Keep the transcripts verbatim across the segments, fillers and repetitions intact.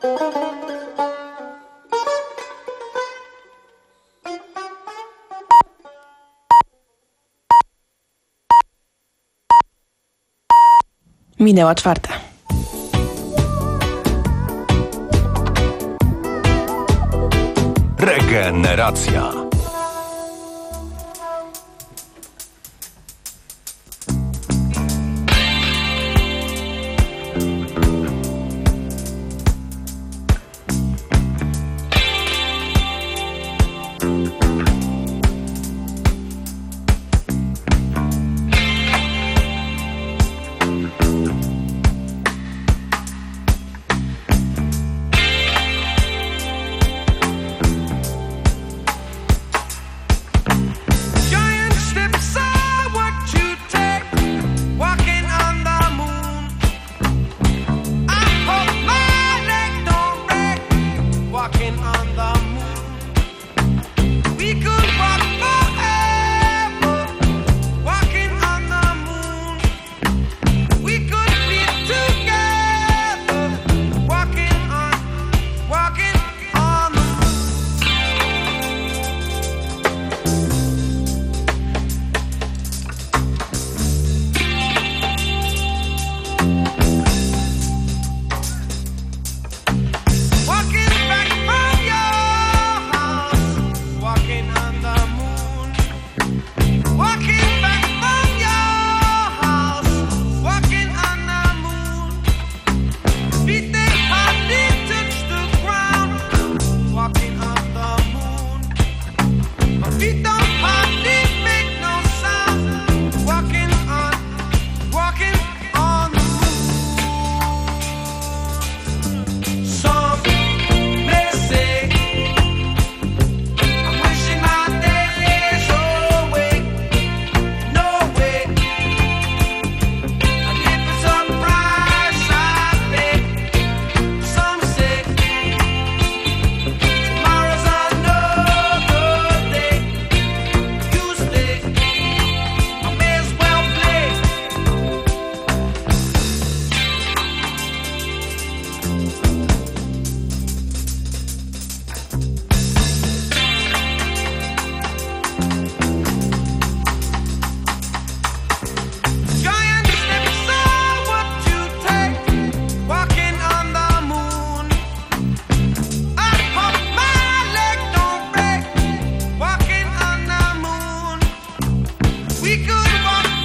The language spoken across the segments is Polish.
Minęła czwarta. Regeneracja.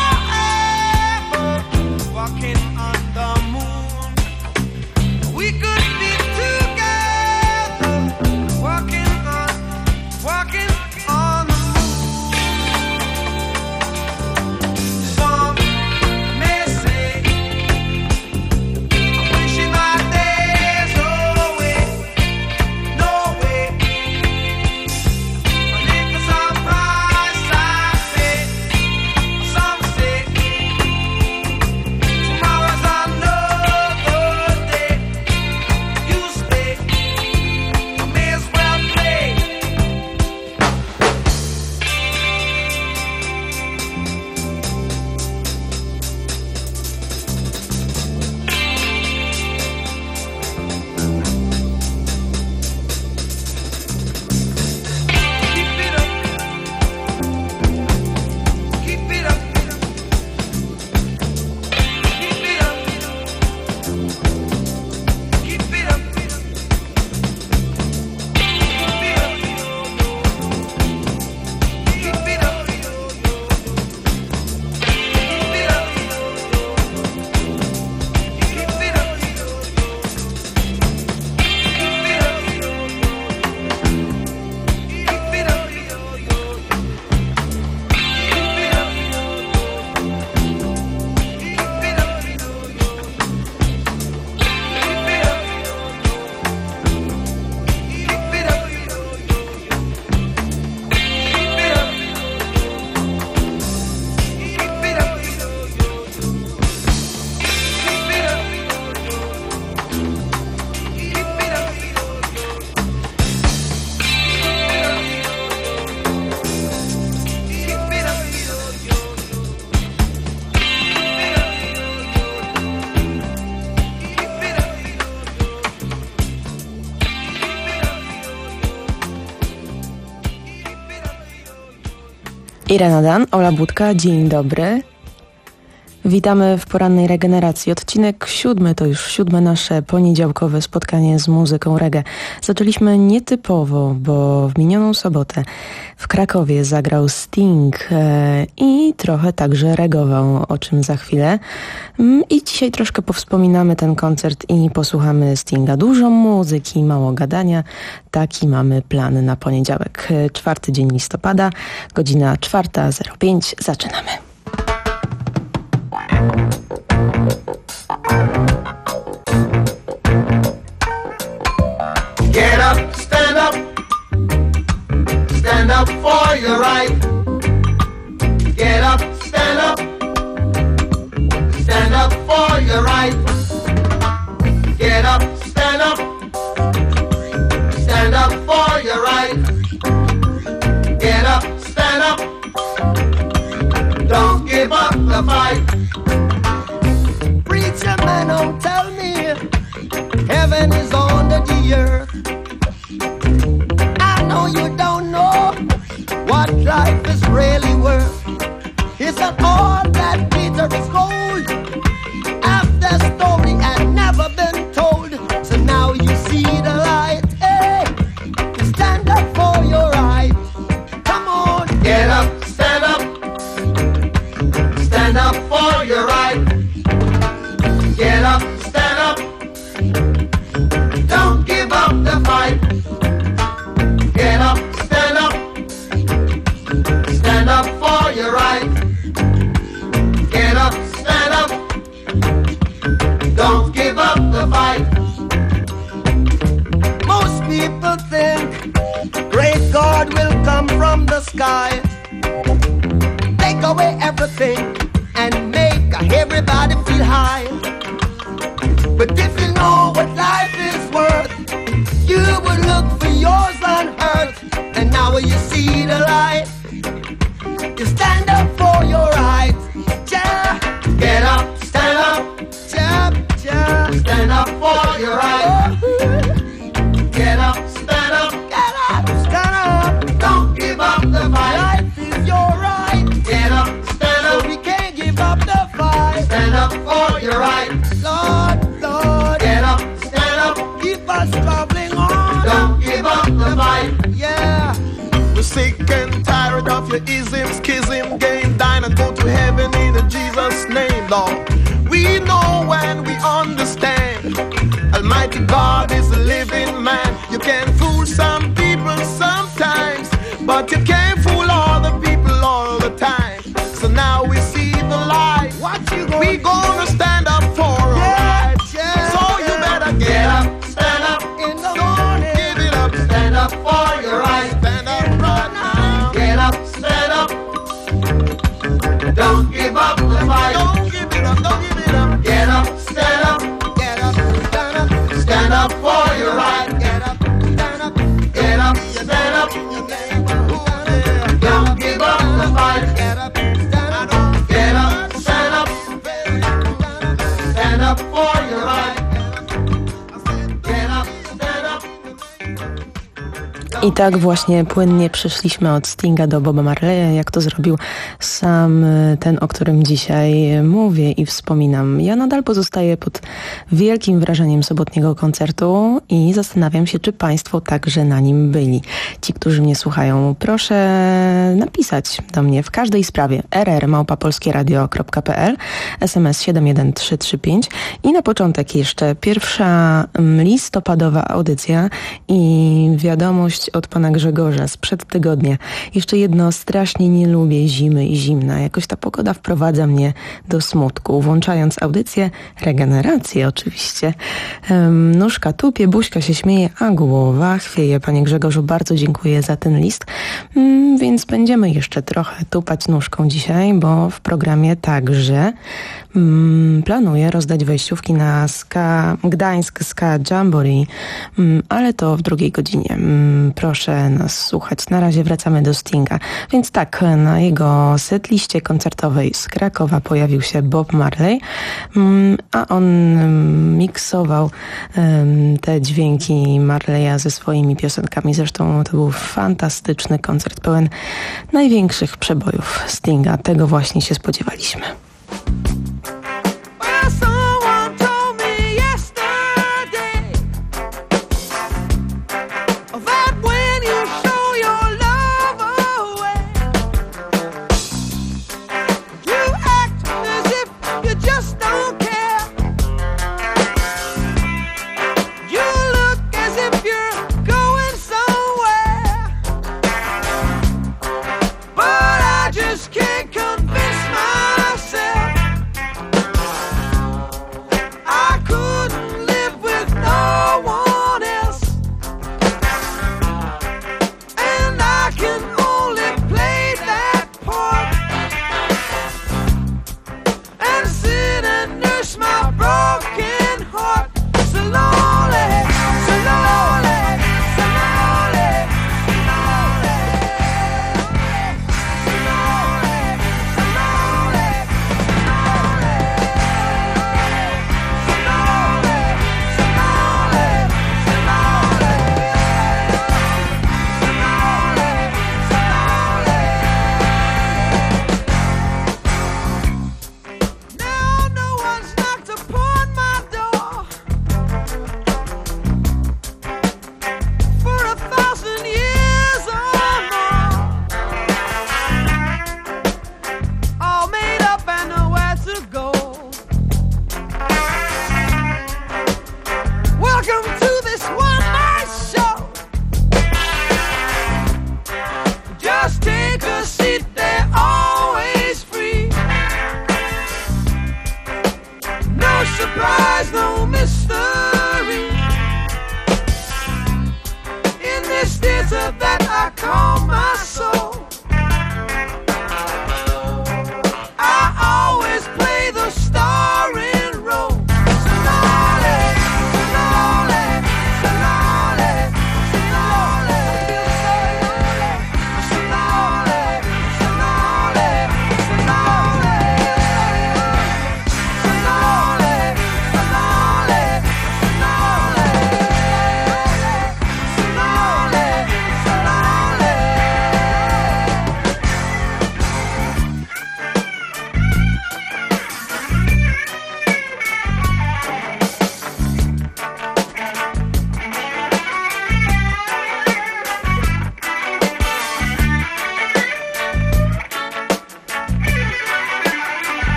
We could Irena Dan, Ola Budka, dzień dobry. Witamy w porannej regeneracji. Odcinek siódmy to już siódme nasze poniedziałkowe spotkanie z muzyką reggae. Zaczęliśmy nietypowo, bo w minioną sobotę w Krakowie zagrał Sting e, i trochę także regował, o czym za chwilę. I dzisiaj troszkę powspominamy ten koncert i posłuchamy Stinga. Dużo muzyki, mało gadania. Taki mamy plan na poniedziałek. Czwarty dzień listopada, godzina czwarta zero pięć. Zaczynamy. Get up, stand up, stand up for your right. Get up, stand up, stand up for your right. Get up, stand up, stand up for your right. Get up, stand up, don't give up the fight. Preacher man, don't tell me heaven is under the earth. I know you don't know what life is really worth. Isn't all that glitter is gold? After story had never been told, so now you see the light. Hey, stand up for your right. Come on, get up, stand up, stand up for your right. Get up, stand up, don't give up the fight. Get up, stand up, stand up for your right. Get up, stand up, don't give up the fight. Most people think great God will come from the sky, take away everything and make everybody feel high. But if you know what life is worth, you would look for yours on earth. And now you see the light, you stand up for your rights. Yeah. Get up, stand up, yeah, yeah. Stand up for your rights. Get up, stand up, get up, stand up. Don't give up the fight. Life is your right. Get up, stand up. We can't give up the fight. Stand up for your right. Lord, Lord, get up, stand up. Keep us traveling on. Don't give up the fight. Yeah. We're sick and tired of your ism, schism, game, dine and go to heaven in Jesus' name, Lord. We know and we understand Almighty God is a living man. You can fool some people sometimes, but you can't fool all the people all the time. So now we see the light. What you gonna We gonna stand up for our Yeah, rights. yeah, So you yeah. better get, Get up, up, stand up in the morning, give it up, stand up for your right. stand up right now. Get up, stand up. Don't give up the fight. Don't give it up, don't give it up. Get up, stand up. Get up, stand up, Stand up for your right. get up, stand up. Get up, stand up. Don't give up the fight. Get up, stand up. Get up, stand up. Stand up for your right. Get up, stand up. I tak właśnie płynnie przeszliśmy od Stinga do Boba Marleya, jak to zrobił sam ten, o którym dzisiaj mówię i wspominam. Ja nadal pozostaję pod wielkim wrażeniem sobotniego koncertu i zastanawiam się, czy Państwo także na nim byli. Ci, którzy mnie słuchają, proszę napisać do mnie w każdej sprawie r r małpa polskie radio kropka p l, S M S siedem jeden trzy trzy pięć i na początek jeszcze pierwsza listopadowa audycja i wiadomość od pana Grzegorza sprzed tygodnia. Jeszcze jedno, strasznie nie lubię zimy i zimna. Jakoś ta pogoda wprowadza mnie do smutku. Włączając audycję, regenerację oczywiście. Um, nóżka tupie, buźka się śmieje, a głowa chwieje. Panie Grzegorzu, bardzo dziękuję za ten list. Um, więc będziemy jeszcze trochę tupać nóżką dzisiaj, bo w programie także um, planuję rozdać wejściówki na Ska, Gdańsk Ska Jamboree, um, ale to w drugiej godzinie um, proszę nas słuchać. Na razie wracamy do Stinga. Więc tak, na jego setliście koncertowej z Krakowa pojawił się Bob Marley, a on miksował te dźwięki Marleya ze swoimi piosenkami. Zresztą to był fantastyczny koncert, pełen największych przebojów Stinga. Tego właśnie się spodziewaliśmy. Can't convince myself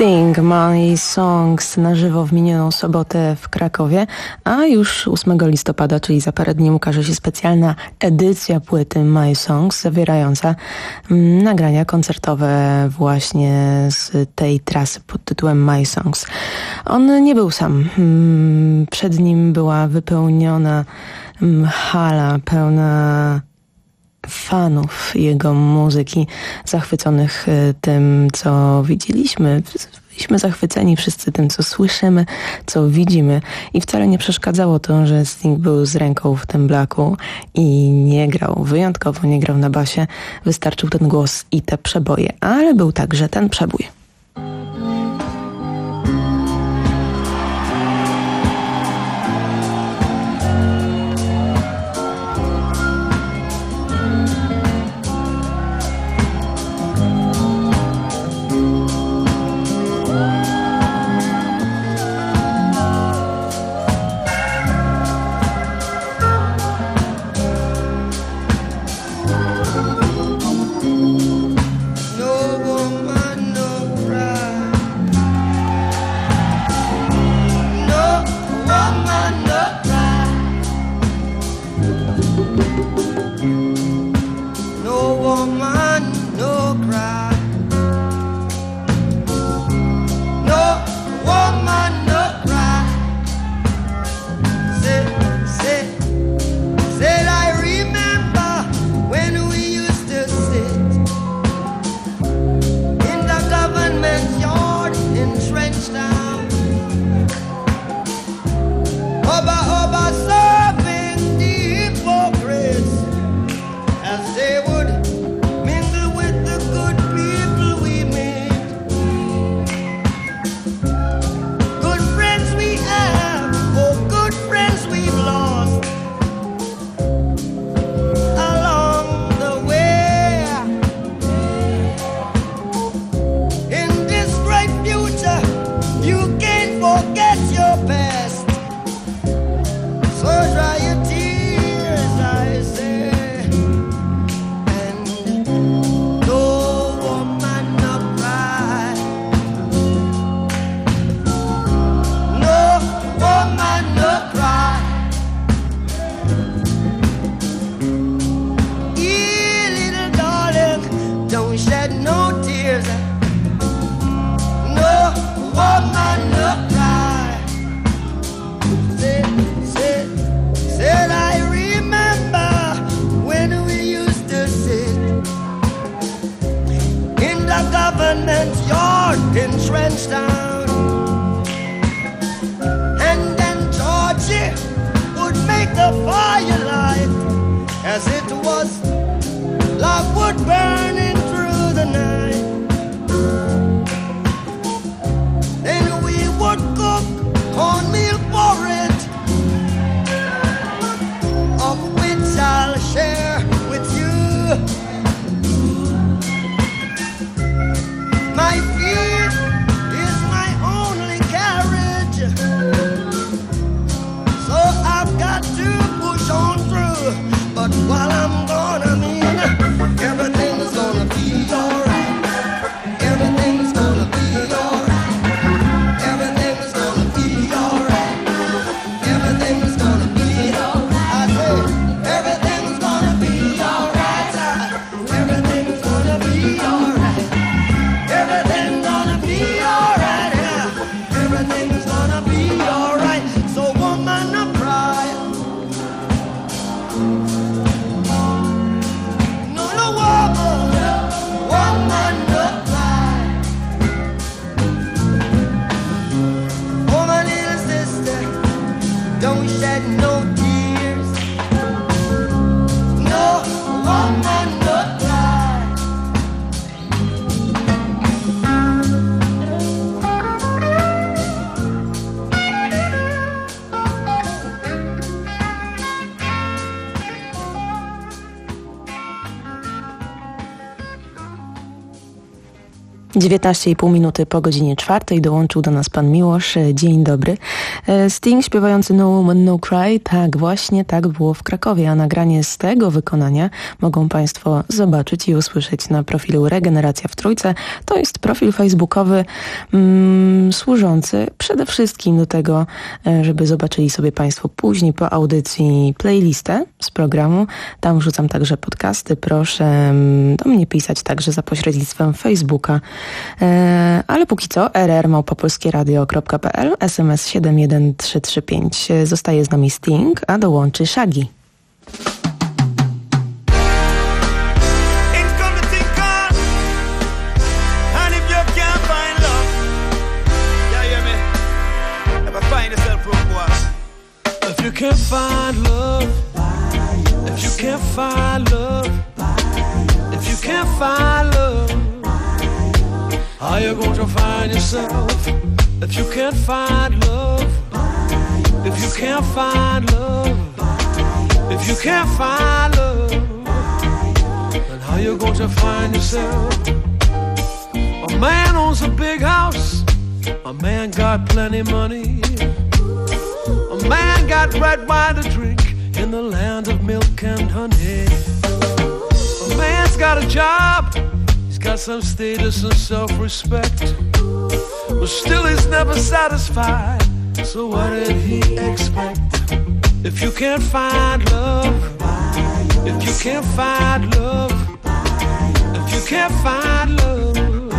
Sting, My Songs na żywo w minioną sobotę w Krakowie, a już ósmego listopada, czyli za parę dni, ukaże się specjalna edycja płyty My Songs zawierająca mm, nagrania koncertowe właśnie z tej trasy pod tytułem My Songs. On nie był sam. Mm, przed nim była wypełniona mm, hala pełna fanów jego muzyki, zachwyconych tym, co widzieliśmy. Byliśmy zachwyceni wszyscy tym, co słyszymy, co widzimy i wcale nie przeszkadzało to, że Sting był z ręką w tym blaku i nie grał, wyjątkowo nie grał na basie. Wystarczył ten głos i te przeboje, ale był także ten przebój. My feet is my dziewiętnaście i pół minuty po godzinie czwartej dołączył do nas pan Miłosz. Dzień dobry. Sting śpiewający No Woman No Cry, tak właśnie tak było w Krakowie, a nagranie z tego wykonania mogą państwo zobaczyć i usłyszeć na profilu Regeneracja w Trójce. To jest profil facebookowy mm, służący przede wszystkim do tego, żeby zobaczyli sobie państwo później po audycji playlistę z programu. Tam wrzucam także podcasty. Proszę do mnie pisać także za pośrednictwem Facebooka. Ale póki co r r małpa polskie radio kropka p l, S M S siedem jeden trzy trzy pięć. Zostaje z nami Sting, a dołączy Shaggy. If you can't find love, if you can't find love, if you can't find love, how you gonna find yourself? If you can't find love, if you can't find love, if you can't find love, then how you gonna find yourself? A man owns a big house, a man got plenty money, a man got red wine to drink in the land of milk and honey. A man's got a job, he's got some status and self-respect, but still he's never satisfied, so what did he expect? If you can't find love, if you can't find love, if you can't find love,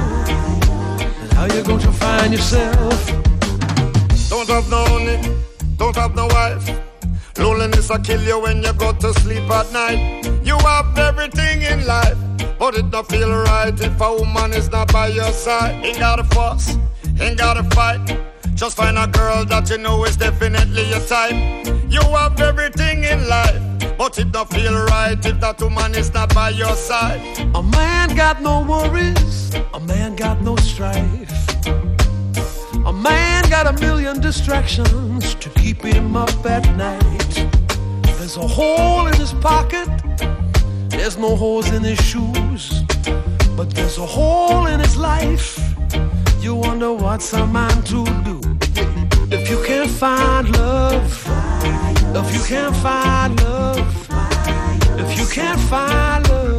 then how you gonna find yourself? Don't have no money, don't have no wife, loneliness will kill you when you go to sleep at night. You have everything in life, but it don't feel right if a woman is not by your side. Ain't gotta fuss, ain't gotta fight, just find a girl that you know is definitely your type. You have everything in life, but it don't feel right if that woman is not by your side. A man got no worries, a man got no strife, a man got a million distractions to keep him up at night. There's a hole in his pocket, there's no holes in his shoes, but there's a hole in his life. You wonder what's a man to do. If you can't find love, if you can't find love, if you can't find love,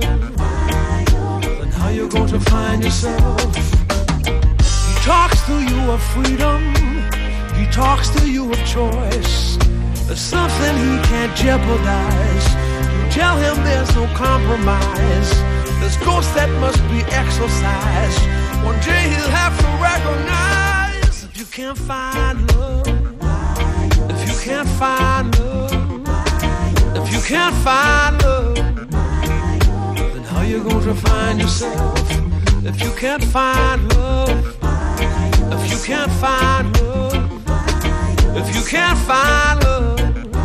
then how you going to find yourself? He talks to you of freedom, he talks to you of choice. There's something he can't jeopardize. You tell him there's no compromise. There's ghosts that must be exorcised. One day he'll have to recognize. If you can't find love, if you can't find love, if you can't find love, then how you gonna find yourself? If you can't find love, if you can't find love, if you can't find love,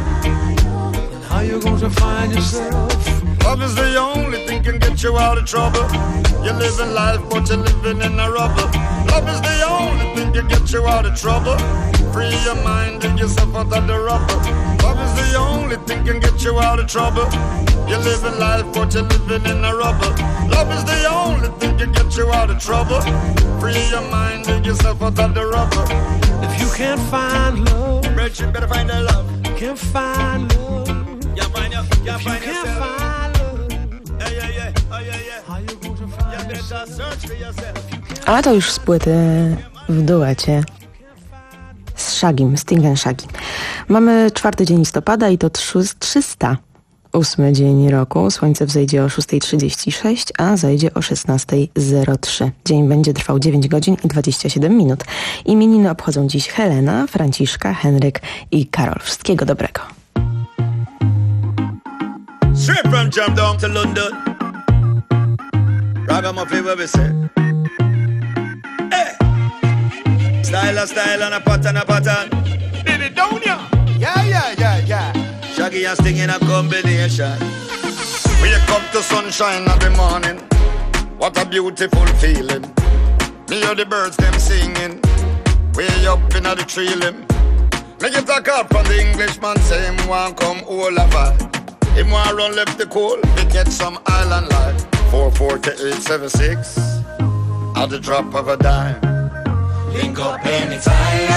then how you gonna find yourself? Love is the only thing can get you out of trouble. You're living life, but you're living in a rubber. Love is the only thing can get you out of trouble. Free your mind and yourself out of the rubber. Love is the only thing can get you out of trouble. You're living life, but you're living in a rubber. Love is the only thing can get you out of trouble. Free your mind and yourself out of the rubber. If you can't find love, Brethren, better find that love. Can't find love. Can't find you, can't If you find can't yourself. find love, Yeah, yeah, yeah, oh yeah, yeah. how you gonna find You better yourself? search for yourself. A to już z płyty w duecie z Shaggym, Sting and Shaggy. Mamy czwarty dzień listopada i to trzysta ósmy dzień roku. Słońce wzejdzie o szósta trzydzieści sześć, a zajdzie o szesnasta zero trzy. Dzień będzie trwał dziewięć godzin i dwadzieścia siedem minut. Imieniny obchodzą dziś Helena, Franciszka, Henryk i Karol. Wszystkiego dobrego. Straight from Jam down to London. Ragamuffin where we say. Hey. Style a style and a pattern a pattern. Did it down ya? Yeah, yeah, yeah, yeah. Shaggy and Sting in a combination. Wake up to sunshine every morning. What a beautiful feeling. Me hear the birds them singing. Way up in the tree limb. Me get a call from the Englishman say him want come all over. Him want run left the coal, we get some island life. four four eight seven six. at the drop of a dime. Link up anytime.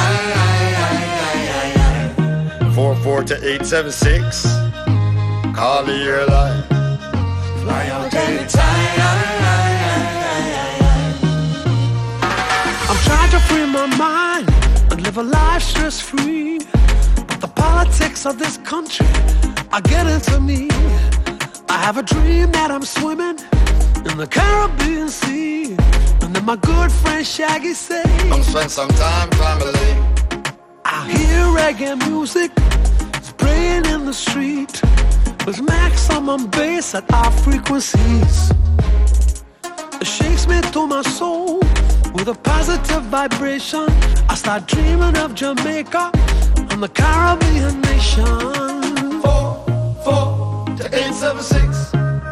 four four to eight seven six. Call the airline. Fly out anytime. I'm trying to free my mind and live a life stress-free, but the politics of this country are getting to me. I have a dream that I'm swimming in the Caribbean Sea, and then my good friend Shaggy say, come spend some time, family. I hear reggae music, it's playing in the street, with maximum bass at our frequencies. It shakes me to my soul with a positive vibration. I start dreaming of Jamaica and the Caribbean nation. Four, four to eight seven six.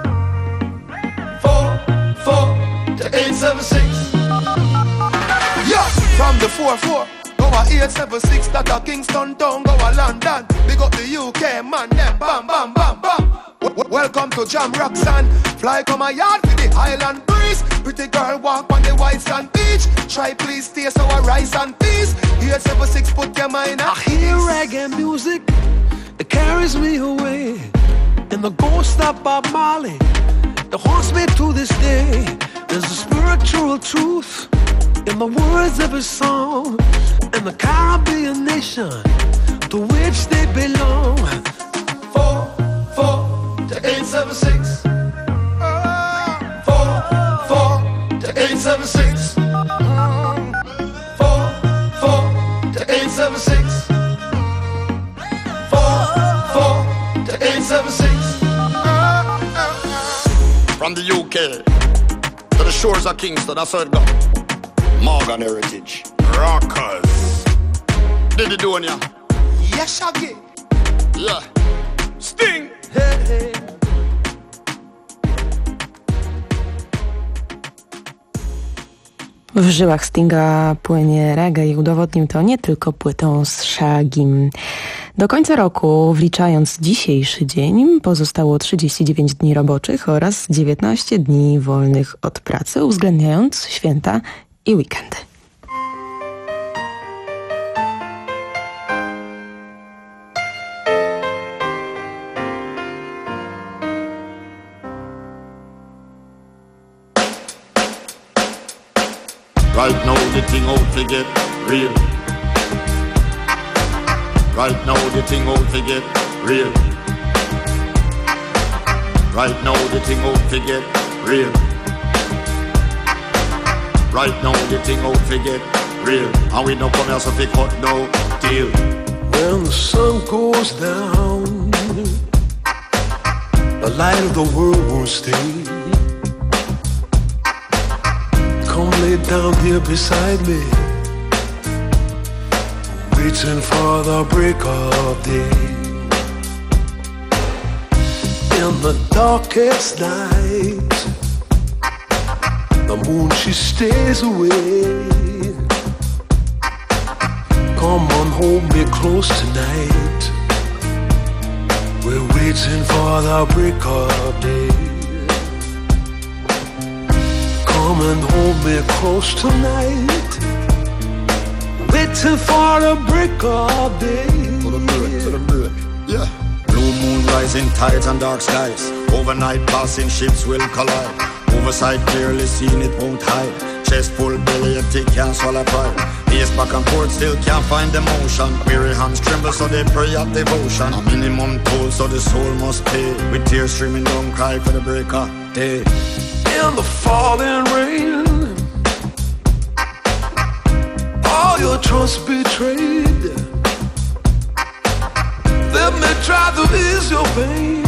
Four, four to eight seven six. Yeah, from the four four. Go a eight seven six, that a Kingston town, go a London. Big up the U K, man, them bam, bam, bam, bam. W- welcome to Jam Roxanne. Fly come a yard for the Highland breeze. Pretty girl walk on the white sand beach. Try please taste our rice and peas. eight seven six, put your mind at I hear reggae music, it carries me away, and the ghost of Bob Marley, it haunts me to this day. There's a spiritual truth in the words of his song, and the Caribbean nation to which they belong. Four, four to eight seven six. Four, four to eight seven six. Four, four to eight seven six. Four, four to eight seven six. From the U K to the shores of Kingston, that's how it go. Morgan Heritage Rockers. Did you do it, yeah? Yes, Shaggy. Yeah. Sting. Hey, hey. W żyłach Stinga płynie reggae i udowodnił to nie tylko płytą z Shaggym. Do końca roku, wliczając dzisiejszy dzień, pozostało trzydzieści dziewięć dni roboczych oraz dziewiętnaście dni wolnych od pracy, uwzględniając święta i weekendy. Right now the thing out to get real. Right now the thing out to get real. Right now the thing out to get real. Right now the thing out to get real. And we don't come here so to cut no deal. When the sun goes down, the light of the world won't stay. Come lay down here beside me, waiting for the break of day. In the darkest night, the moon she stays away. Come on, hold me close tonight. We're waiting for the break of day. Come and hold me close tonight. Waiting for the break of day. For the break, for the break, yeah. Blue moon rising, tides and dark skies. Overnight passing ships will collide. Oversight clearly seen, it won't hide. Chest full, belly empty, can't swallow pride. Pace back and forth, still can't find emotion. Weary hands tremble, so they pray at devotion. A minimum toll, so the soul must pay. With tears streaming down, cry for the break of day. In the falling rain, all your trust betrayed. Let me try to ease your pain.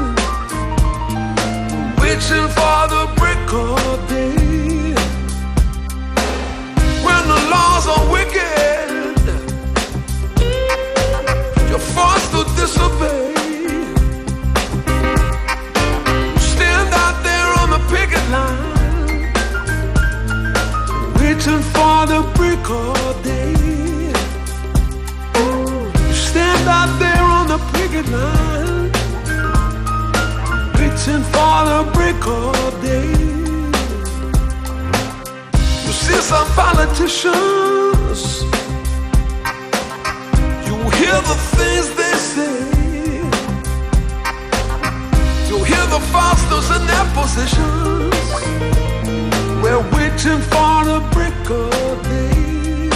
Waiting for the break of day. When the laws are wicked, you're forced to disobey. Stand out there on the picket line, waiting for the break of day. Stand out there on the picket line, waiting for the break of day. some politicians, you hear the things they say. You hear the fosters in their positions. We're waiting for the break of day,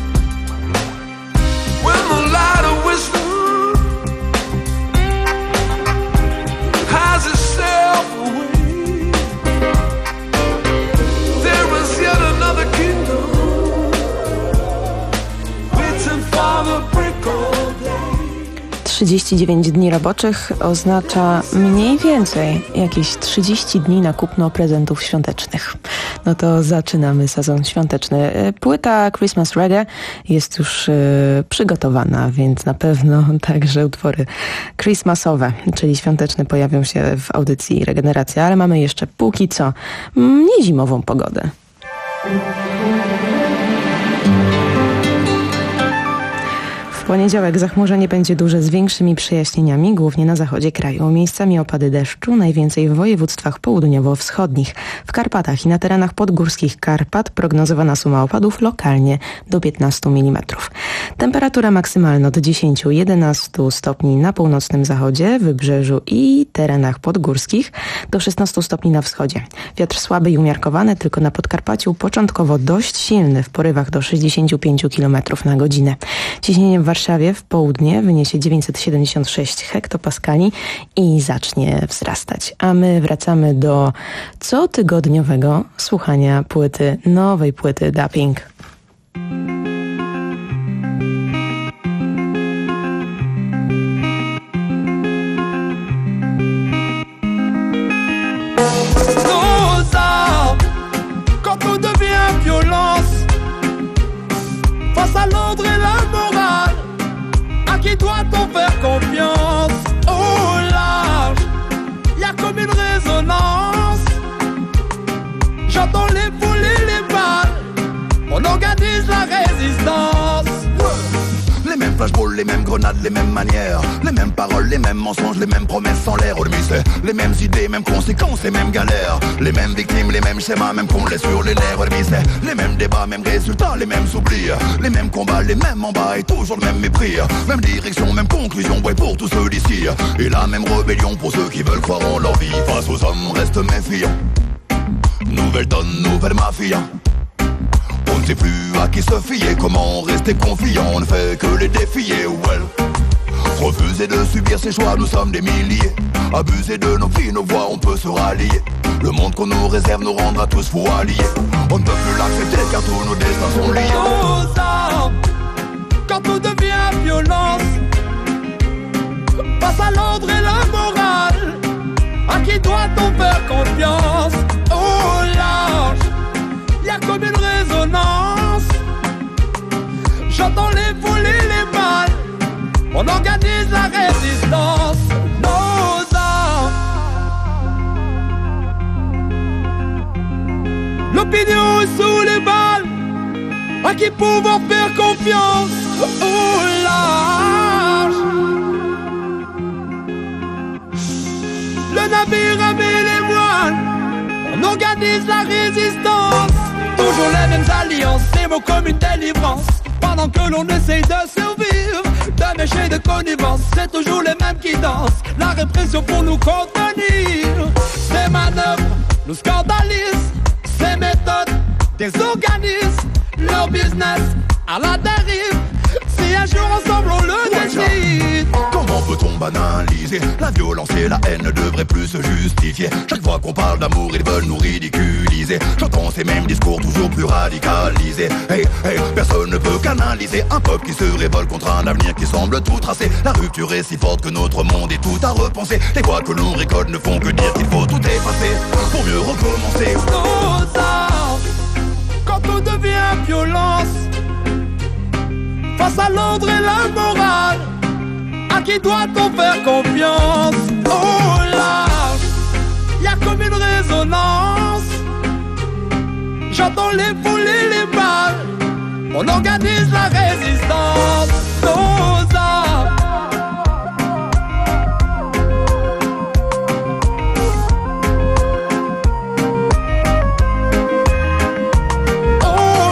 when the light of wisdom hides itself away. There is yet another kingdom waiting for the break of day. trzydzieści dziewięć dni roboczych oznacza mniej więcej jakieś trzydzieści dni na kupno prezentów świątecznych. No to zaczynamy sezon świąteczny. Płyta Christmas Reggae jest już y, przygotowana, więc na pewno także utwory christmasowe, czyli świąteczne, pojawią się w audycji Regeneracja, ale mamy jeszcze póki co nie zimową pogodę. W poniedziałek zachmurzenie będzie duże z większymi przejaśnieniami, głównie na zachodzie kraju. Miejscami opady deszczu, najwięcej w województwach południowo-wschodnich. W Karpatach i na terenach podgórskich Karpat prognozowana suma opadów lokalnie do piętnaście milimetrów. Temperatura maksymalna od dziesięć do jedenastu stopni na północnym zachodzie, wybrzeżu i terenach podgórskich, do szesnastu stopni na wschodzie. Wiatr słaby i umiarkowany, tylko na Podkarpaciu początkowo dość silny, w porywach do sześćdziesięciu pięciu kilometrów na godzinę. Ciśnienie w Warszawie w południe wyniesie dziewięćset siedemdziesiąt sześć hektopaskali i zacznie wzrastać. A my wracamy do cotygodniowego słuchania płyty, nowej płyty Da Pink. Quand tout devient violence, face à l'ordre et la morale, à qui doit-on faire confiance? Au large, y'a comme une résonance. J'entends les foules et les balles, on organise la résistance. Les mêmes flashballs, les mêmes grenades, les mêmes manières, les mêmes paroles, les mêmes mensonges, les mêmes promesses en l'air. Oh, le mystère, les mêmes idées, mêmes conséquences, les mêmes galères, les mêmes victimes, les mêmes schémas, même qu'on laisse sur les lèvres. Le mystère, les mêmes débats, mêmes résultats, les mêmes oublis, les mêmes combats, les mêmes embats et toujours le même mépris. Même direction, même conclusion, ouais, pour tous ceux d'ici. Et la même rébellion pour ceux qui veulent croire en leur vie. Face aux hommes, reste méfiant. Nouvelle donne, nouvelle mafia. On ne sait plus à qui se fier, comment rester confiant, on ne fait que les défier, well. Refuser de subir ses choix, nous sommes des milliers. Abuser de nos vies, nos voix, on peut se rallier. Le monde qu'on nous réserve nous rendra tous fous alliés. On ne peut plus l'accepter car tous nos destins sont liés. Aux armes, quand tout devient violence, face à l'ordre et la morale, à qui doit-on faire confiance? Au large, y'a comme une résonance. J'entends les foules et les balles, on organise la résistance. Nos armes, l'opinion est sous les balles, à qui pouvoir faire confiance? Au large, le navire a mis les voiles, on organise la résistance. Toujours les mêmes alliances, ces mots comme une délivrance. Pendant que l'on essaye de survivre, de mécher de connivence, c'est toujours les mêmes qui dansent. La répression pour nous contenir. Ces manœuvres nous scandalisent. Ces méthodes désorganisent leur business à la dérive. Si un jour ensemble on le décide. Comment peut-on banaliser la violence et la haine ne devraient plus se justifier. Chaque fois qu'on parle d'amour, ils veulent nous ridiculiser. J'entends ces mêmes discours toujours plus radicalisés. Hey, hey, personne ne peut canaliser un peuple qui se révolte contre un avenir qui semble tout tracé. La rupture est si forte que notre monde est tout à repenser. Les voix que l'on récolte ne font que dire qu'il faut tout effacer pour mieux recommencer. Nos armes, quand tout devient violence, face à l'ordre et la morale, à qui doit-on faire confiance? Au large, y'a comme une résonance. J'entends les foules et les balles, on organise la résistance. Nos armes, au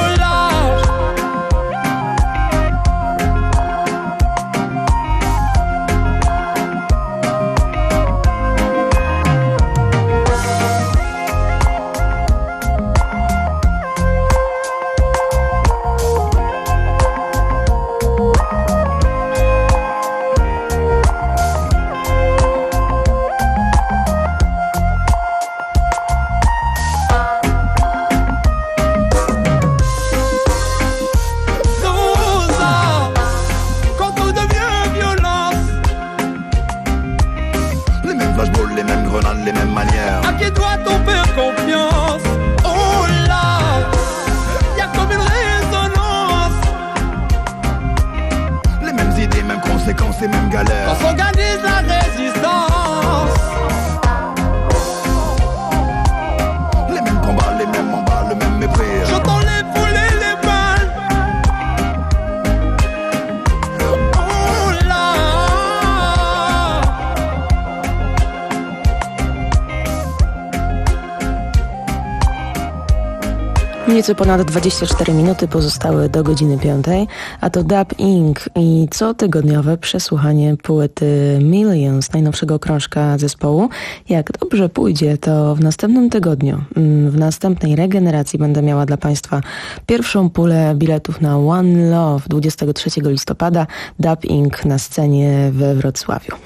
Nieco ponad dwadzieścia cztery minuty pozostały do godziny piątej, a to Dub Incorporated i cotygodniowe przesłuchanie płyty Millions, najnowszego krążka zespołu. Jak dobrze pójdzie, to w następnym tygodniu, w następnej regeneracji będę miała dla Państwa pierwszą pulę biletów na One Love dwudziestego trzeciego listopada. Dub Incorporated na scenie we Wrocławiu.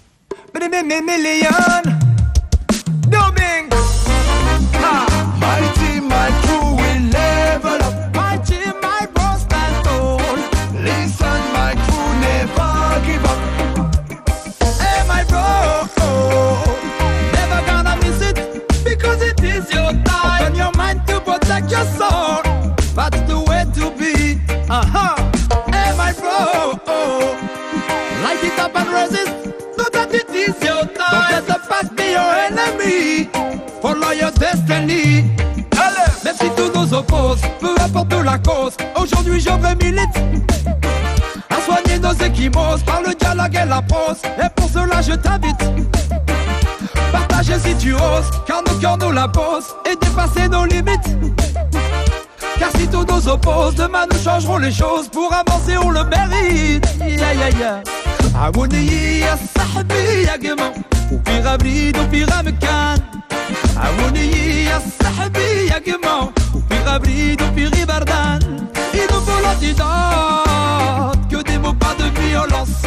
Million, dubbing, ha, mighty, my crew will level up. Mighty, my bros stand tall. Listen, my crew never give up. Hey, my bro, never gonna miss it because it is your time. Open your mind to protect your soul. That's the way to be. Uh huh. Hey, my bro, light it up and resist. That it is your time. Don't let the past be your enemy. Follow your destiny. Allez. Même si tout nous oppose, peu importe la cause, aujourd'hui je me milite à soigner nos échymoses par le dialogue et la prose. Et pour cela je t'invite, partager si tu oses, car nos cœurs nous la posent et dépasser nos limites. Car si tout nous oppose, demain nous changerons les choses. Pour avancer on le mérite. Yeah, yeah, yeah. عاوني يا صاحبي يا قمر وفي غبريد وفي غمكان. عاوني يا صاحبي يا قمر وفي غبريد وفي غبردان. Il nous faut l'antidote, que des mots, pas de violence.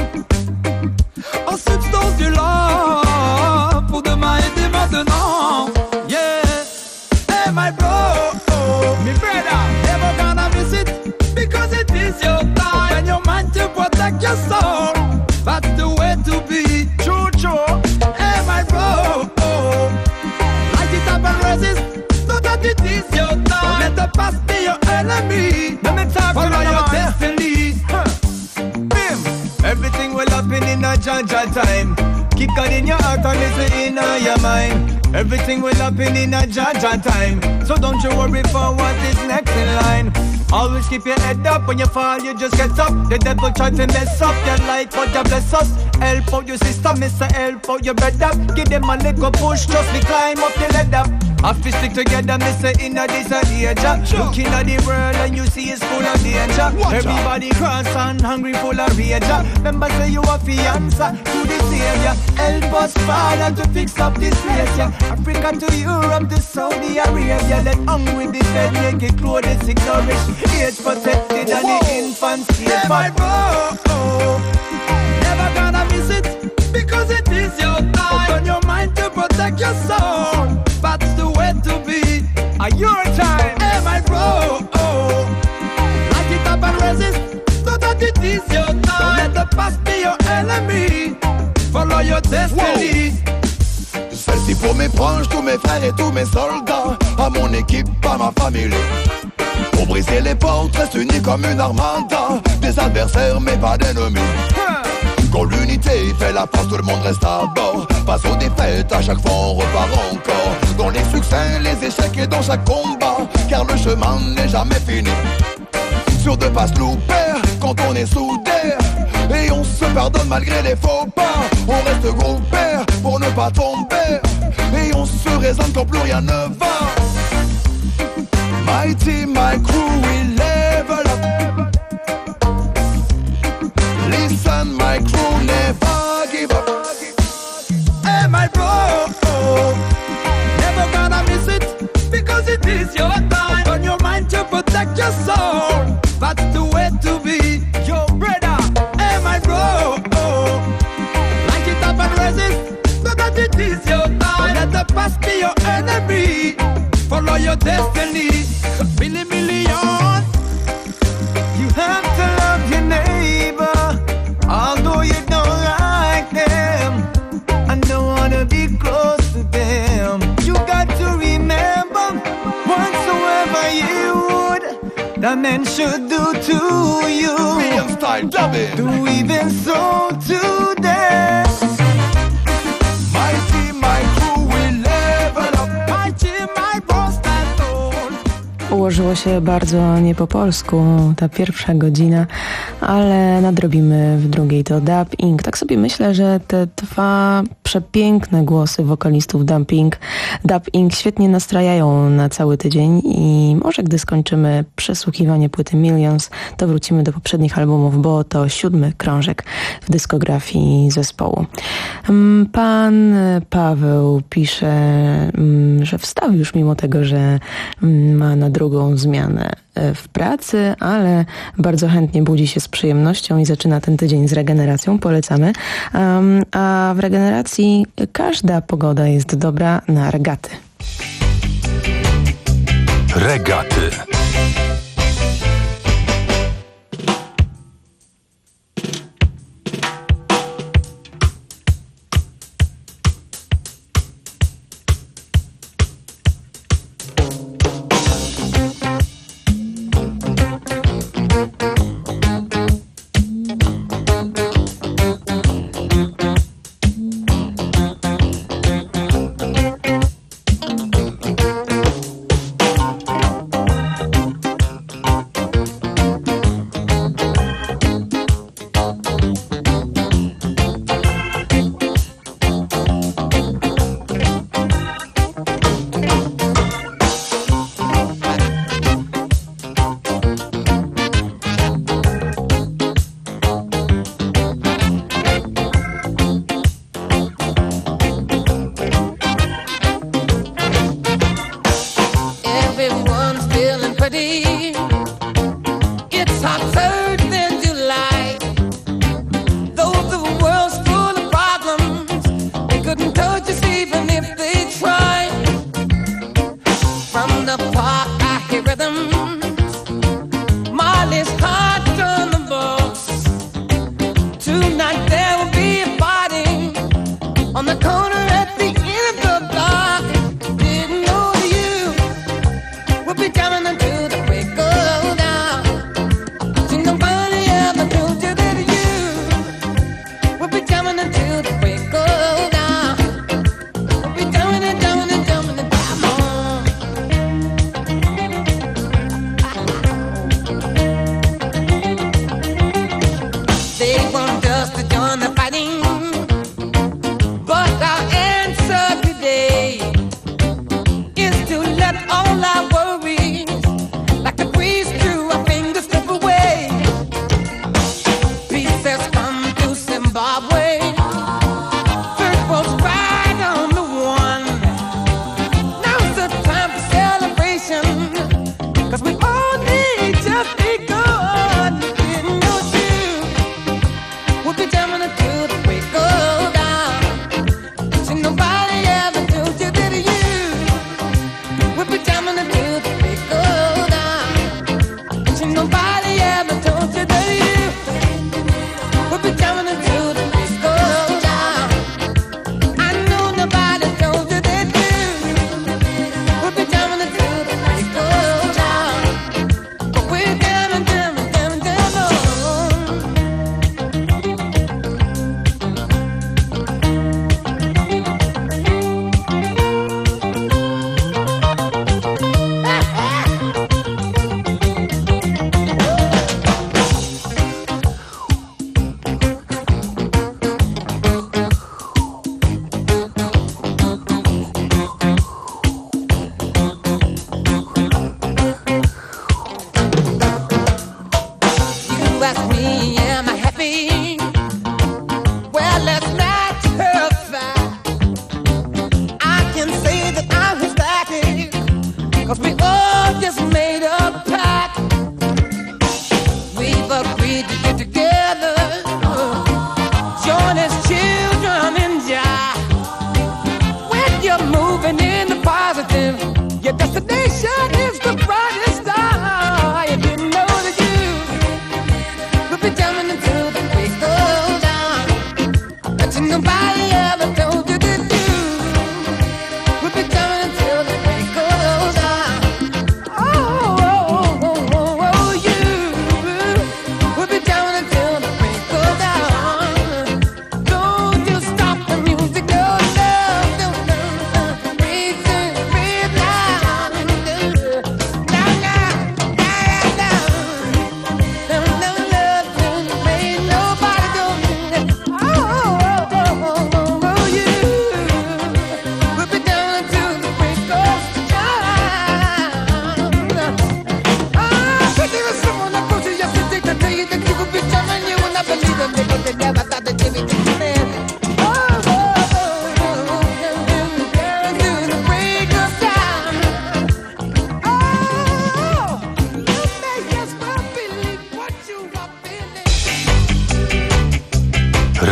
En substance du love, pour demain et dès maintenant. Yeah, hey my bro, me brother, never gonna miss it because it is your time. Open your mind to protect your soul. That's the way to be. True, true. Hey, my bro. Light it up and resist. Know that it is your time. Don't let the past be your enemy. Follow your destiny. Huh. Bim. Everything will happen in a Jaja time. Keep God in your heart and listen in your mind. Everything will happen in a Jaja time. So don't you worry for what is next in line. Always keep your head up. When you fall, you just get up. The devil try to mess up your life, but you bless us. Help out your sister, mister, help out your brother. Give them a little push, just me climb up the ladder. I feel stick together, mister, in a this age. Looking at the world and you see it's full of danger. Everybody cross and hungry, full of rage. Remember say you a fiancé to the savior. Help us, Father, to fix up this place, yeah. Africa to Europe to Saudi Arabia. Let hungry the fed make it clothes, it's ignorance. Age protected and the infants care. My bro, never gonna miss it because it is your time. Open your mind to protect your soul. That's the way to be. At your time, hey my bro, light it up and resist. Know that it is your time. Don't let the past be your enemy. Follow your destiny. Whoa. Celle-ci pour mes proches, tous mes frères et tous mes soldats. À mon équipe, à ma famille. Pour briser les portes, reste unis comme une armada. Des adversaires mais pas d'ennemis. Quand l'unité fait la force, tout le monde reste à bord. Face aux défaites, à chaque fois on repart encore. Dans les succès, les échecs et dans chaque combat. Car le chemin n'est jamais fini. Sur deux passes loupées, quand on est soudés. Et on se pardonne malgré les faux pas. On reste groupés pour ne pas tomber. Et on se raisonne quand plus rien ne va. Mighty, my crew, we level up. Listen, my crew, never give up. Hey, my bro, never gonna miss it because it is your time. Open your mind to protect your soul. That's the way to be. Yo, brother, hey, my bro, light it up and resist. Know that it is your time. Don't let the past be your enemy. Follow your destiny. Billy million. You have to love your neighbor, although you don't like them and don't wanna be close to them. You got to remember, whatsoever you would, the men should do to you. Freedom style, dub it. Do even so to them. Mighty, my crew will level up. Mighty, my boss, that old. Ułożyło się bardzo nie po polsku ta pierwsza godzina, ale nadrobimy w drugiej. To Dub Incorporated. Tak sobie myślę, że te dwa przepiękne głosy wokalistów Dub Incorporated, Dub Incorporated świetnie nastrajają na cały tydzień i może gdy skończymy przesłuchiwanie płyty Millions, to wrócimy do poprzednich albumów, bo to siódmy krążek w dyskografii zespołu. Pan Paweł pisze, że wstał już mimo tego, że ma na drugą zmianę w pracy, ale bardzo chętnie budzi się z przyjemnością i zaczyna ten tydzień z regeneracją. Polecamy. Um, a w regeneracji każda pogoda jest dobra na regaty. Regaty.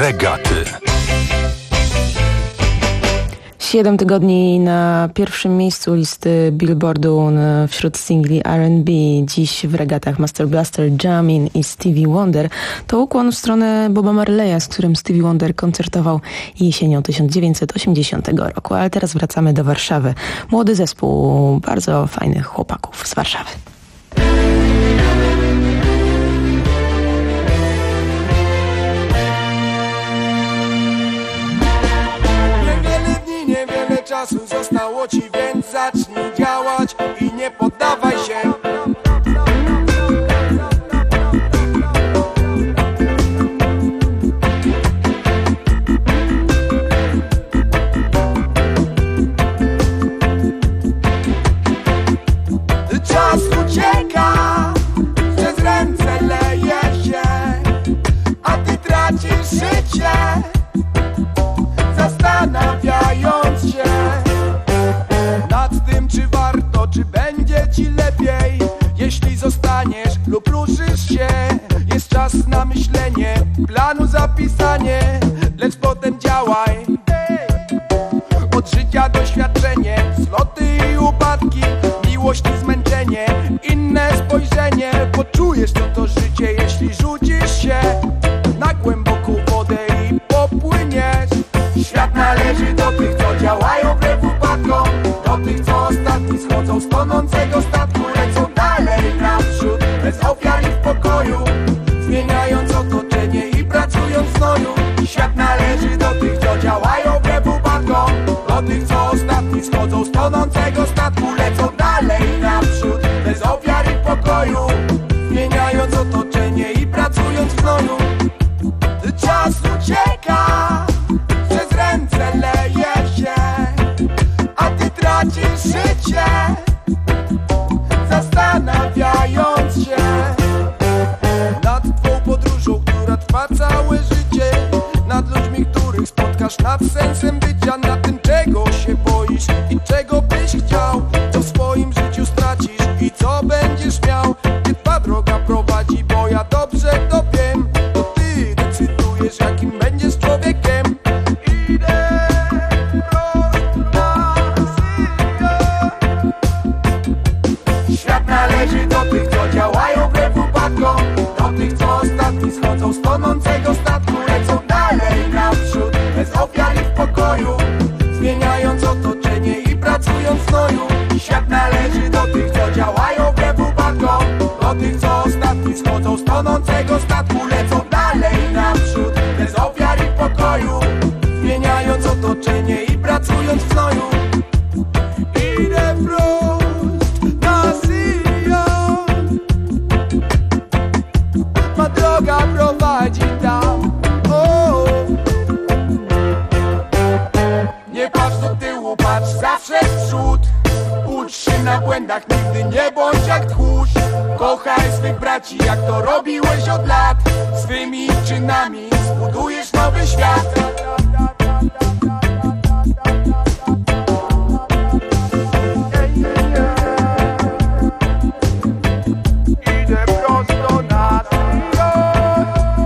Regaty. Siedem tygodni na pierwszym miejscu listy Billboardu wśród singli R and B. Dziś w regatach Master Blaster, Jamin i Stevie Wonder. To ukłon w stronę Boba Marleya, z którym Stevie Wonder koncertował jesienią tysiąc dziewięćset osiemdziesiątego roku. Ale teraz wracamy do Warszawy. Młody zespół bardzo fajnych chłopaków z Warszawy. Czasu zostało ci, więc zacznij działać i nie poddawaj się. Czas ucieka, przez ręce leje się, a ty tracisz życie, zastanawiając się nad tym, czy warto, czy będzie ci lepiej, jeśli zostaniesz lub ruszysz się. Jest czas na myślenie, planu zapisanie, lecz potem działaj. Od życia doświadczenie, zloty i upadki, miłość i zmęczenie, inne spojrzenie. Poczujesz co to życie, jeśli rzucisz się na głęboką wodę i popłyniesz. Świat należy do tych, co działają wbrew upadkom, do tych, co ostatni schodzą z tonącego statku, lecą dalej naprzód, bez ofiar i w pokoju, zmieniając otoczenie i pracując w znoju. Świat należy do tych, co działają wbrew upadkom, do tych, co ostatni schodzą z tonącego statku, lecą dalej naprzód, bez ofiar i w pokoju, zmieniając otoczenie i pracując w znoju. Czas ucieka, przez ręce leje się, a ty tracisz życie, zastanawiając się nad twą podróżą, która trwa całe życie, nad ludźmi, których spotkasz, nad sensem bycia, nad tym, czego się boisz i czego byś chciał, co w swoim życiu stracisz i co będziesz miał. Gdzie twa droga prowadzi, bo ja dobrze to wiem, to ty decydujesz, jakim będziesz człowiekiem. Idę prosto na Syrię. Świat należy do tych, co działają wbrew upadkom, do tych, co ostatni schodzą z tonącego statku, lecą dalej naprzód, bez ofiar i w pokoju, zmieniając otoczenie i pracując w znoju. Świat należy do tych, co działają wbrew upadkom, do tych, co ostatni schodzą z tonącego statku, lecą dalej naprzód, bez ofiar i w pokoju, zmieniając otoczenie i pracując w znoju. Idę wprost na Syjon, ma droga prowadzi tam. Oh. Nie patrz do tyłu, patrz zawsze w przód, ucz się na błędach, nigdy nie bądź jak tchórz. Kochaj swych braci, jak to robiłeś od lat, swymi czynami zbudujesz nowy świat. Idę prosto na Syjon.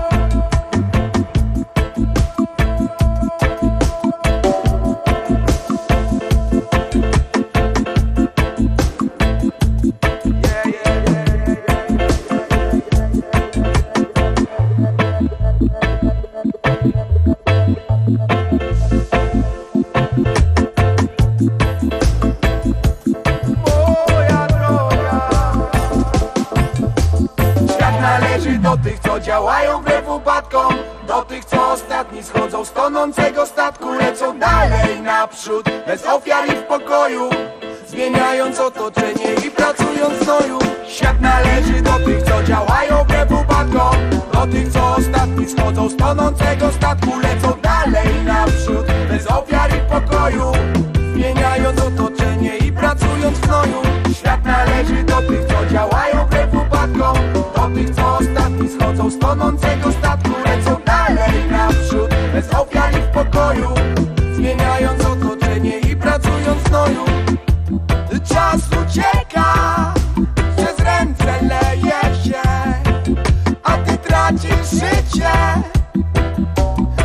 Do tych, co działają wbrew upadkom, do tych, co ostatni schodzą z tonącego statku, lecą dalej naprzód, bez ofiar i w pokoju, zmieniając otoczenie i pracując w znoju. Świat należy do tych, co działają wbrew upadkom, do tych, co ostatni schodzą z tonącego statku, lecą dalej naprzód, bez ofiar i w pokoju, zmieniając otoczenie i pracując w znoju. Świat należy do tych, co działają wbrew upadkom, do tych, co ostatni schodzą z tonącego statku, lecą dalej naprzód, bez ofiar i w pokoju, zmieniając otoczenie i pracując w znoju. Czas ucieka, przez ręce leje się, a ty tracisz życie,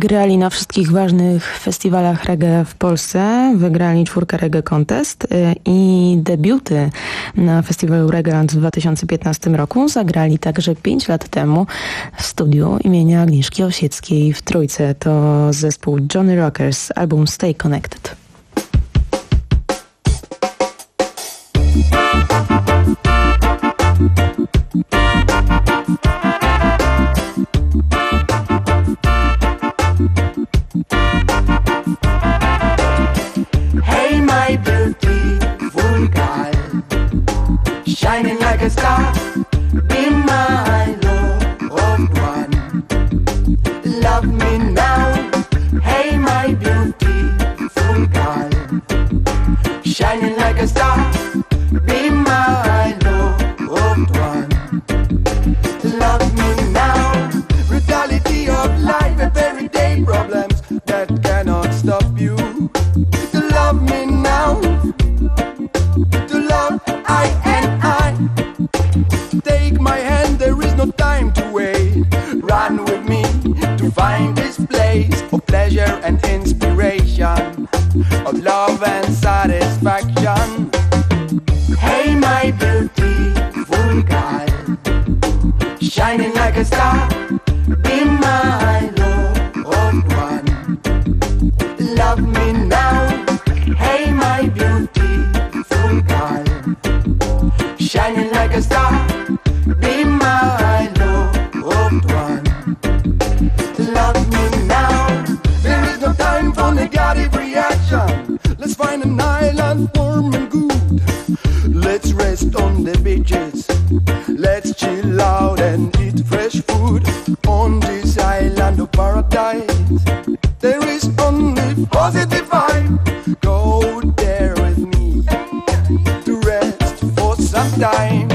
grali na wszystkich ważnych festiwalach reggae w Polsce, wygrali czwórkę Reggae Contest i debiuty na festiwalu Reggaeland w dwa tysiące piętnastym roku zagrali także pięć lat temu w studiu imienia Agnieszki Osieckiej w Trójce. To zespół Johnny Rockers, album Stay Connected. Hey, my beautiful girl, shining like a star, be my loved one. Love me now. Hey, my beautiful girl, shining like a star, be my loved one. Love me now. Brutality of life and everyday problems that cannot stop you. To love me now, to love I and I. Take my hand, there is no time to wait. Run with me to find this place of pleasure and inspiration, of love and satisfaction. Hey, my beautiful girl, shining like a star, be my loved one. Love me now. Hey, my beautiful girl, shining like a star, be my loved one. Love me now. There is no time for negative reaction. Let's find an island warm and good. Let's rest on the beaches. Let's chill out and eat fresh food on this island of paradise. There is only positive vibe. Go there with me to rest for some time.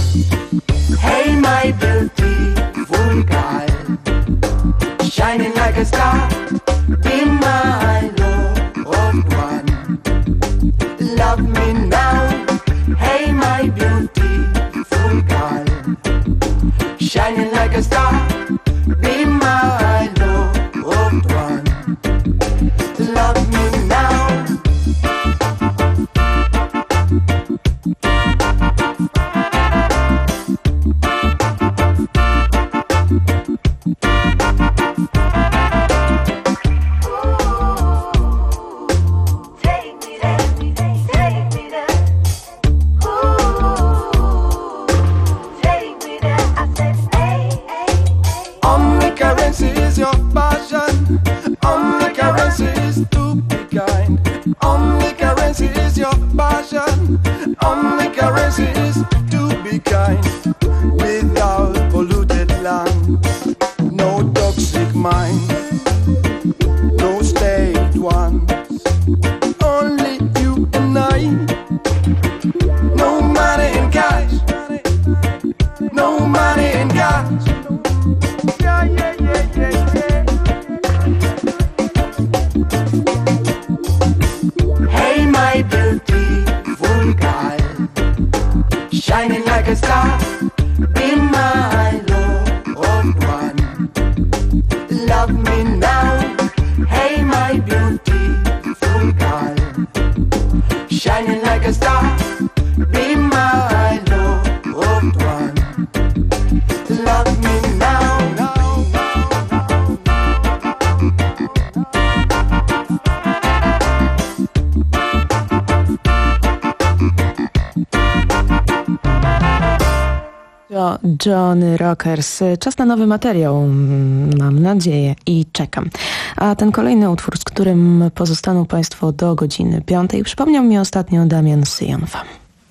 Hey, my beautiful girl, shining like a star, be my loved one. Love me now. Hey, my beautiful girl, shining like a star, be my loved one. Love me now. Your passion, only currency is to be kind. Only currency is your passion, only currency is to be kind. Without polluted land, no toxic mind, no state ones, only you and I. No money in cash, no money in cash. Yeah, yeah, yeah, yeah. Hey, my beautiful girl, shining like a star, be my loved one. Love me now. Hey, my beautiful girl, shining like a star, be my loved one. Love me now. Johnny Rockers. Czas na nowy materiał, mam nadzieję, i czekam. A ten kolejny utwór, z którym pozostaną Państwo do godziny piątej, przypomniał mi ostatnio Damian Syjonfa.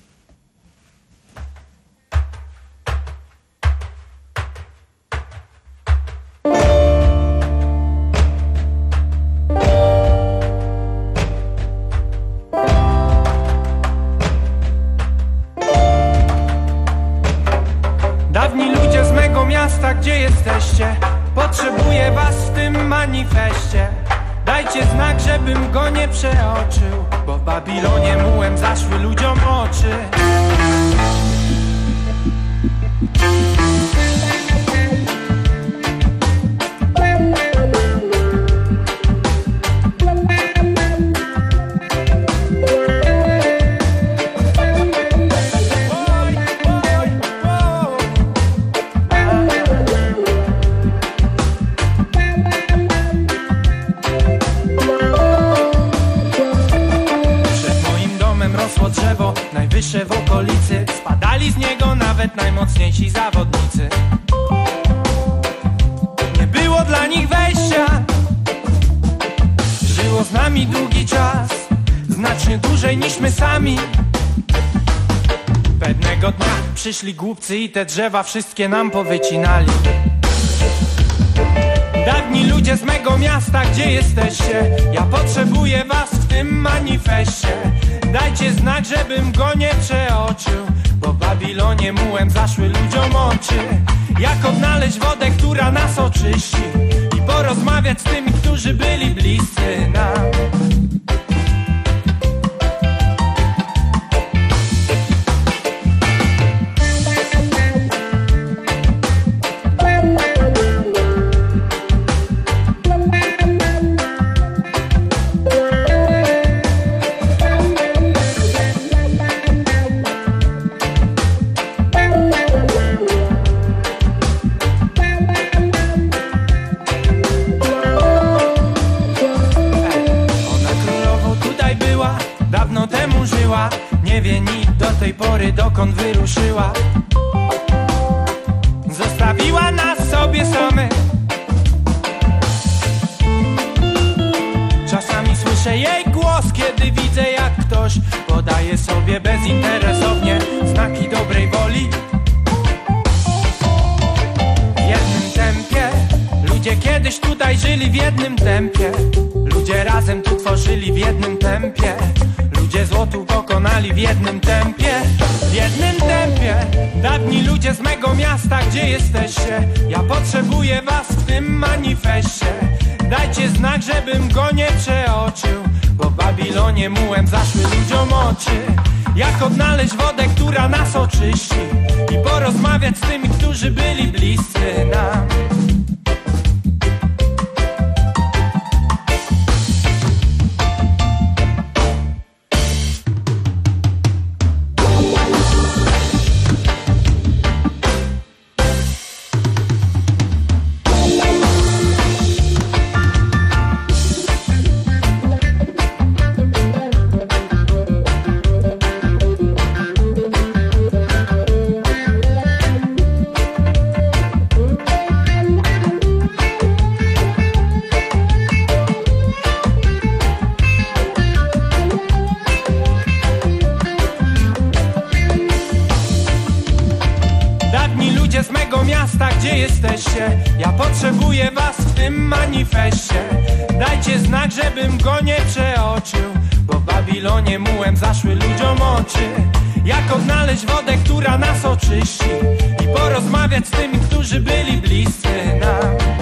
Gdzie jesteście? Potrzebuję was w tym manifestie. Dajcie znak, żebym go nie przeoczył, bo w Babilonie mułem zaszły ludziom oczy. najwyższe w okolicy. Spadali z niego nawet najmocniejsi zawodnicy. Nie było dla nich wejścia. Żyło z nami długi czas, znacznie dłużej niż my sami. Pewnego dnia przyszli głupcy i te drzewa wszystkie nam powycinali. Dawni ludzie z mego miasta, gdzie jesteście? Ja potrzebuję was w tym manifestie. Dajcie znak, żebym go nie przeoczył, bo w Babilonie mułem zaszły ludziom oczy. Jak odnaleźć wodę, która nas oczyści, i porozmawiać z tymi, którzy byli bliscy nam. Nie wie nic do tej pory, dokąd wyruszyła. Zostawiła nas sobie samych. Czasami słyszę jej głos, kiedy widzę, jak ktoś podaje sobie bezinteresownie znaki dobrej woli. W jednym tempie ludzie kiedyś tutaj żyli, w jednym tempie ludzie razem tu tworzyli, w jednym tempie ludzie złotu pokonali, w jednym tempie, w jednym tempie. Dawni ludzie z mego miasta, gdzie jesteście? Ja potrzebuję was w tym manifestie. Dajcie znak, żebym go nie przeoczył, bo w Babilonie mułem zaszły ludziom oczy. Jak odnaleźć wodę, która nas oczyści, i porozmawiać z tymi, którzy byli bliscy nam. Gdzie jesteście? Ja potrzebuję was w tym manifestie. Dajcie znak, żebym go nie przeoczył, bo w Babilonie mułem zaszły ludziom oczy. Jak odnaleźć wodę, która nas oczyści, i porozmawiać z tymi, którzy byli bliscy nam.